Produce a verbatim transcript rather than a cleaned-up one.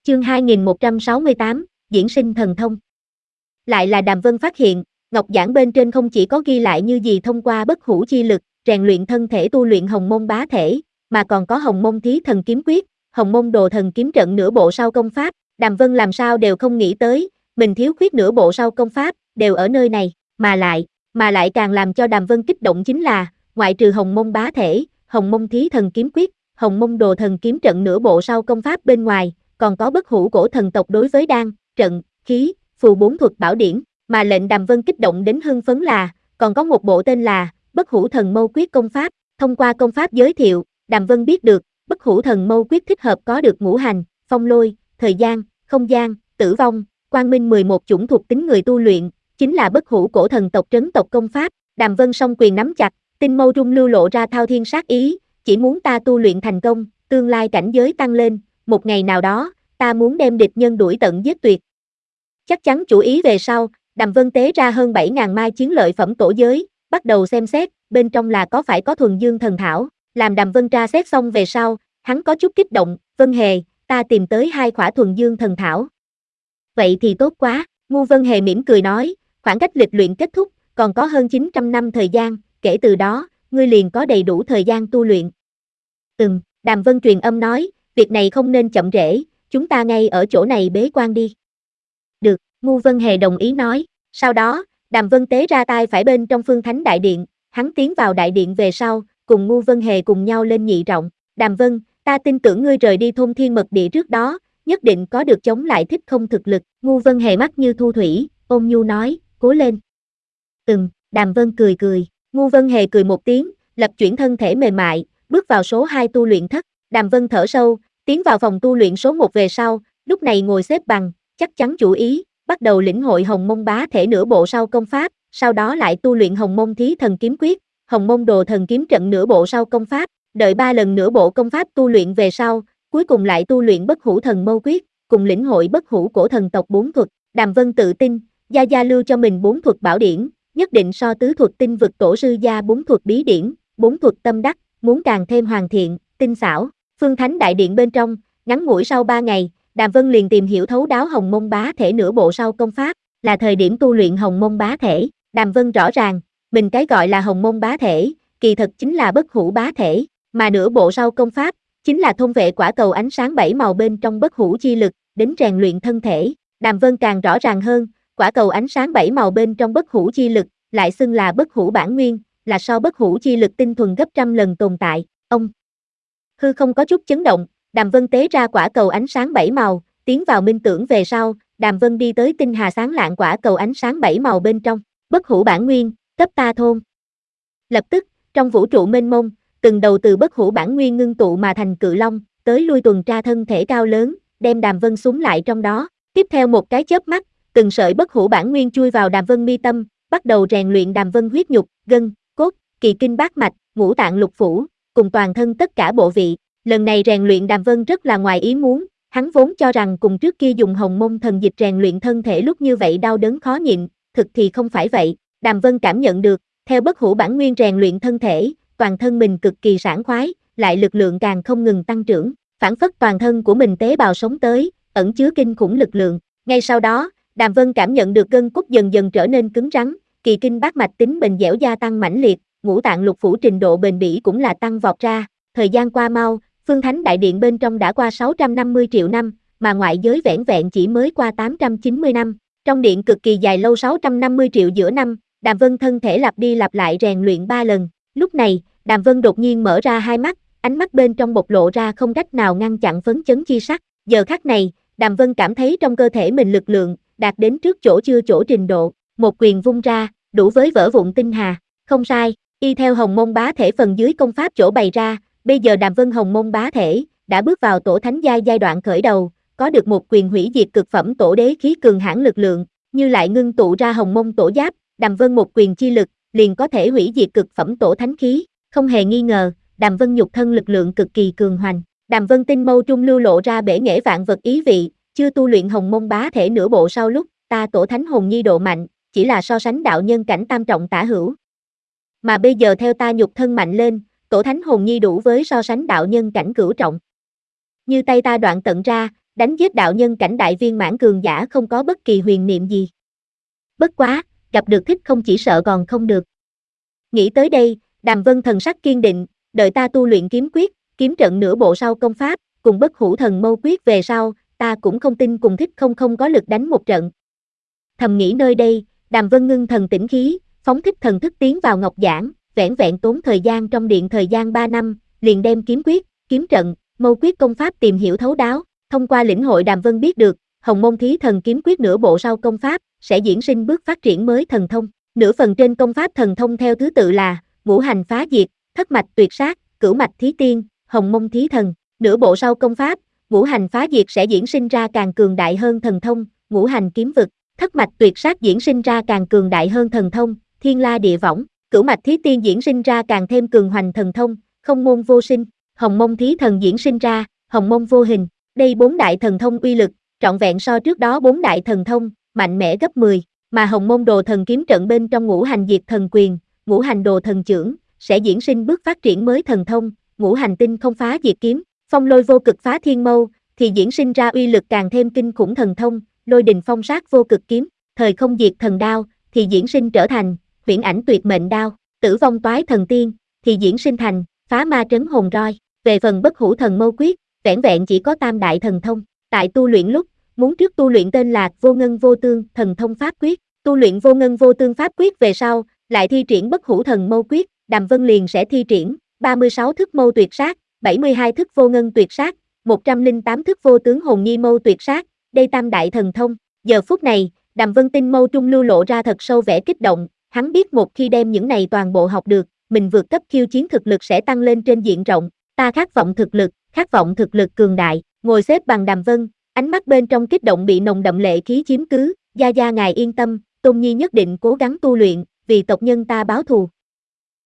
Chương hai nghìn một trăm sáu mươi tám, Diễn sinh thần thông. Lại là Đàm Vân phát hiện, ngọc giản bên trên không chỉ có ghi lại như gì thông qua bất hủ chi lực, rèn luyện thân thể tu luyện hồng môn bá thể, mà còn có hồng môn thí thần kiếm quyết, hồng môn đồ thần kiếm trận nửa bộ sau công pháp. Đàm Vân làm sao đều không nghĩ tới, mình thiếu khuyết nửa bộ sau công pháp, đều ở nơi này, mà lại, mà lại càng làm cho Đàm Vân kích động chính là, ngoại trừ hồng môn bá thể, hồng môn thí thần kiếm quyết, hồng môn đồ thần kiếm trận nửa bộ sau công pháp bên ngoài, còn có bất hủ cổ thần tộc đối với đan, trận, khí, phù bốn thuật bảo điển, mà lệnh Đàm Vân kích động đến hưng phấn là, còn có một bộ tên là Bất Hủ Thần Mâu Quyết công pháp. Thông qua công pháp giới thiệu, Đàm Vân biết được, Bất Hủ Thần Mâu Quyết thích hợp có được ngũ hành, phong lôi, thời gian, không gian, tử vong, quang minh mười một chủng thuộc tính người tu luyện, chính là bất hủ cổ thần tộc trấn tộc công pháp. Đàm Vân song quyền nắm chặt, tinh mâu trung lưu lộ ra thao thiên sát ý, chỉ muốn ta tu luyện thành công, tương lai cảnh giới tăng lên, một ngày nào đó, ta muốn đem địch nhân đuổi tận giết tuyệt. Chắc chắn chủ ý về sau, Đàm Vân tế ra hơn bảy nghìn mai chiến lợi phẩm tổ giới, bắt đầu xem xét, bên trong là có phải có thuần dương thần thảo. Làm Đàm Vân tra xét xong về sau, hắn có chút kích động, Vân Hề, ta tìm tới hai khỏa thuần dương thần thảo. Vậy thì tốt quá, Ngu Vân Hề mỉm cười nói, khoảng cách lịch luyện kết thúc, còn có hơn chín trăm năm thời gian, kể từ đó, ngươi liền có đầy đủ thời gian tu luyện. Ừm, Đàm Vân truyền âm nói, việc này không nên chậm trễ, chúng ta ngay ở chỗ này bế quan đi. Được, Ngu Vân Hề đồng ý nói, sau đó, Đàm Vân tế ra tay phải bên trong Phương Thánh Đại Điện, hắn tiến vào đại điện về sau, cùng Ngu Vân Hề cùng nhau lên nhị trọng, Đàm Vân, ta tin tưởng ngươi rời đi thôn Thiên Mật Địa trước đó, nhất định có được chống lại thích không thực lực. Ngu Vân Hề mắt như thu thủy, ôn nhu nói, cố lên. Ừm, Đàm Vân cười cười, Ngu Vân Hề cười một tiếng, lập chuyển thân thể mềm mại, bước vào số hai tu luyện thất. Đàm Vân thở sâu, tiến vào phòng tu luyện số một về sau, lúc này ngồi xếp bằng, chắc chắn chủ ý, bắt đầu lĩnh hội hồng môn bá thể nửa bộ sau công pháp, sau đó lại tu luyện hồng môn thí thần kiếm quyết, hồng môn đồ thần kiếm trận nửa bộ sau công pháp, đợi ba lần nửa bộ công pháp tu luyện về sau, cuối cùng lại tu luyện bất hủ thần mâu quyết, cùng lĩnh hội bất hủ cổ thần tộc bốn thuật. Đàm Vân tự tin, gia gia lưu cho mình bốn thuật bảo điển, nhất định so tứ thuật tinh vực tổ sư gia bốn thuật bí điển, bốn thuật tâm đắc, muốn càng thêm hoàn thiện, tinh xảo. Phương Thánh Đại Điện bên trong, ngắn ngủi sau ba ngày, Đàm Vân liền tìm hiểu thấu đáo hồng môn bá thể nửa bộ sau công pháp, là thời điểm tu luyện hồng môn bá thể. Đàm Vân rõ ràng, mình cái gọi là hồng môn bá thể, kỳ thực chính là bất hủ bá thể, mà nửa bộ sau công pháp, chính là thôn vệ quả cầu ánh sáng bảy màu bên trong bất hủ chi lực, đến rèn luyện thân thể. Đàm Vân càng rõ ràng hơn, quả cầu ánh sáng bảy màu bên trong bất hủ chi lực, lại xưng là bất hủ bản nguyên, là so bất hủ chi lực tinh thuần gấp trăm lần tồn tại. Ông hư không có chút chấn động, Đàm Vân tế ra quả cầu ánh sáng bảy màu, tiến vào minh tưởng về sau, Đàm Vân đi tới tinh hà sáng lạng quả cầu ánh sáng bảy màu bên trong, bất hủ bản nguyên, cấp ta thôn. Lập tức, trong vũ trụ mênh mông, từng đầu từ bất hủ bản nguyên ngưng tụ mà thành cự long, tới lui tuần tra thân thể cao lớn, đem Đàm Vân súng lại trong đó. Tiếp theo một cái chớp mắt, từng sợi bất hủ bản nguyên chui vào Đàm Vân mi tâm, bắt đầu rèn luyện Đàm Vân huyết nhục, gân, cốt, kỳ kinh bát mạch, ngũ tạng lục phủ, cùng toàn thân tất cả bộ vị. Lần này rèn luyện Đàm Vân rất là ngoài ý muốn, hắn vốn cho rằng cùng trước kia dùng hồng môn thần dịch rèn luyện thân thể lúc như vậy đau đớn khó nhịn, thực thì không phải vậy. Đàm Vân cảm nhận được, theo bất hủ bản nguyên rèn luyện thân thể, toàn thân mình cực kỳ sảng khoái, lại lực lượng càng không ngừng tăng trưởng, phản phất toàn thân của mình tế bào sống tới, ẩn chứa kinh khủng lực lượng. Ngay sau đó, Đàm Vân cảm nhận được gân cốt dần dần trở nên cứng rắn, kỳ kinh bát mạch tính bền dẻo gia tăng mãnh liệt, ngũ tạng lục phủ trình độ bền bỉ cũng là tăng vọt ra. Thời gian qua mau, Phương Thánh Đại Điện bên trong đã qua sáu trăm năm mươi triệu năm, mà ngoại giới vẻn vẹn chỉ mới qua tám trăm chín mươi năm. Trong điện cực kỳ dài lâu sáu trăm năm mươi triệu giữa năm, Đàm Vân thân thể lặp đi lặp lại rèn luyện ba lần. Lúc này, Đàm Vân đột nhiên mở ra hai mắt, ánh mắt bên trong bộc lộ ra không cách nào ngăn chặn phấn chấn chi sắc. Giờ khắc này, Đàm Vân cảm thấy trong cơ thể mình lực lượng đạt đến trước chỗ chưa chỗ trình độ, một quyền vung ra, đủ với vỡ vụn tinh hà. Không sai, y theo hồng môn bá thể phần dưới công pháp chỗ bày ra, bây giờ Đàm Vân hồng môn bá thể đã bước vào tổ thánh giai giai đoạn khởi đầu, có được một quyền hủy diệt cực phẩm tổ đế khí cường hãn lực lượng, như lại ngưng tụ ra hồng môn tổ giáp, Đàm Vân một quyền chi lực liền có thể hủy diệt cực phẩm tổ thánh khí. Không hề nghi ngờ, Đàm Vân nhục thân lực lượng cực kỳ cường hoành. Đàm Vân tinh mâu trung lưu lộ ra bể nghệ vạn vật ý vị, chưa tu luyện hồng môn bá thể nửa bộ sau lúc, ta tổ thánh hồn nhi độ mạnh, chỉ là so sánh đạo nhân cảnh tam trọng tả hữu. Mà bây giờ theo ta nhục thân mạnh lên, tổ thánh hồn nhi đủ với so sánh đạo nhân cảnh cửu trọng. Như tay ta đoạn tận ra, đánh giết đạo nhân cảnh đại viên mãn cường giả không có bất kỳ huyền niệm gì. Bất quá, gặp được thích không chỉ sợ còn không được. Nghĩ tới đây, Đàm Vân thần sắc kiên định, đợi ta tu luyện kiếm quyết, kiếm trận nửa bộ sau công pháp, cùng bất hủ thần mâu quyết về sau, ta cũng không tin cùng thích không không có lực đánh một trận. Thầm nghĩ nơi đây, Đàm Vân ngưng thần tĩnh khí, phóng thích thần thức tiến vào ngọc giảng, vẻn vẹn tốn thời gian trong điện thời gian ba năm, liền đem kiếm quyết, kiếm trận, mâu quyết công pháp tìm hiểu thấu đáo, thông qua lĩnh hội Đàm Vân biết được, Hồng Môn Thí Thần kiếm quyết nửa bộ sau công pháp sẽ diễn sinh bước phát triển mới thần thông. Nửa phần trên công pháp thần thông theo thứ tự là ngũ hành phá diệt, thất mạch tuyệt sát, cửu mạch thí tiên, Hồng Môn Thí Thần. Nửa bộ sau công pháp, ngũ hành phá diệt sẽ diễn sinh ra càng cường đại hơn thần thông, ngũ hành kiếm vực, thất mạch tuyệt sát diễn sinh ra càng cường đại hơn thần thông, thiên la địa võng, cửu mạch thí tiên diễn sinh ra càng thêm cường hoành thần thông, không môn vô sinh, Hồng Môn Thí Thần diễn sinh ra, hồng môn vô hình. Đây bốn đại thần thông uy lực, trọn vẹn so trước đó bốn đại thần thông, mạnh mẽ gấp mười, mà Hồng Môn Đồ Thần kiếm trận bên trong ngũ hành diệt thần quyền, ngũ hành đồ thần chưởng, sẽ diễn sinh bước phát triển mới thần thông, ngũ hành tinh không phá diệt kiếm, phong lôi vô cực phá thiên mâu, thì diễn sinh ra uy lực càng thêm kinh khủng thần thông, lôi đình phong sát vô cực kiếm, thời không diệt thần đao, thì diễn sinh trở thành, huyễn ảnh tuyệt mệnh đao, tử vong toái thần tiên, thì diễn sinh thành, phá ma trấn hồn roi. Về phần bất hủ thần mâu quyết, vẻn vẹn chỉ có tam đại thần thông, tại tu luyện lúc, muốn trước tu luyện tên là vô ngân vô tương thần thông pháp quyết, tu luyện vô ngân vô tương pháp quyết về sau, lại thi triển bất hủ thần mâu quyết, Đàm Vân liền sẽ thi triển ba mươi sáu thức mâu tuyệt sát, bảy mươi hai thức vô ngân tuyệt sát, một trăm lẻ tám thức vô tướng hồn nhi mâu tuyệt sát, đây tam đại thần thông. Giờ phút này, Đàm Vân tinh mâu trung lưu lộ ra thật sâu vẻ kích động, hắn biết một khi đem những này toàn bộ học được, mình vượt cấp khiêu chiến thực lực sẽ tăng lên trên diện rộng, ta khát vọng thực lực, khát vọng thực lực cường đại, ngồi xếp bằng Đàm Vân, ánh mắt bên trong kích động bị nồng đậm lệ khí chiếm cứ, gia gia ngài yên tâm, Tôn Nhi nhất định cố gắng tu luyện, vì tộc nhân ta báo thù.